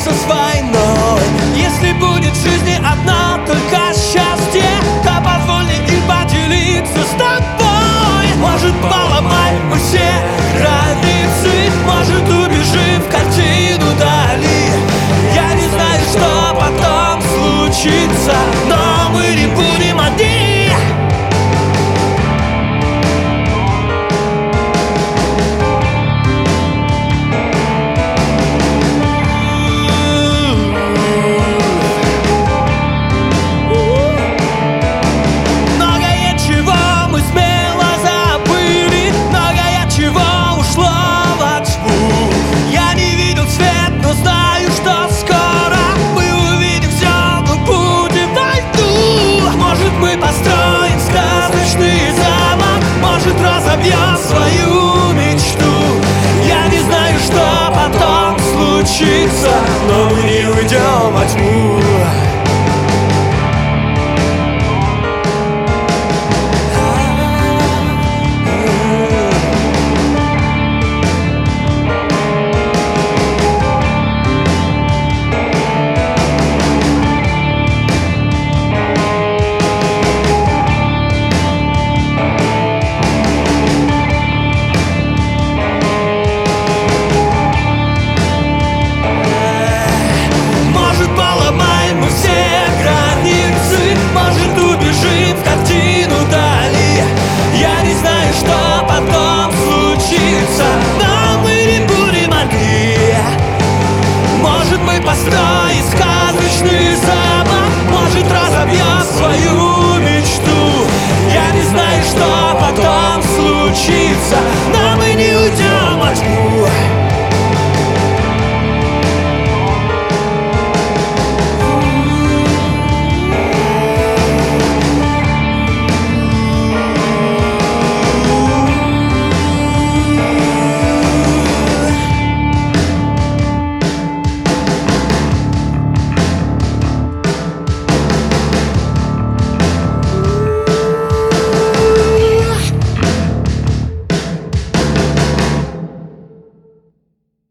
справиться с войной. Если будет в жизни одно только счастье, то позволь мне им поделиться с тобой. Может, поломай мы все границы, может, убежим в картину дали. Я не знаю, что потом случится, но мы не будем одни. Разобьем свою мечту. Я не знаю, что потом случится, но мы не уйдем во тьму.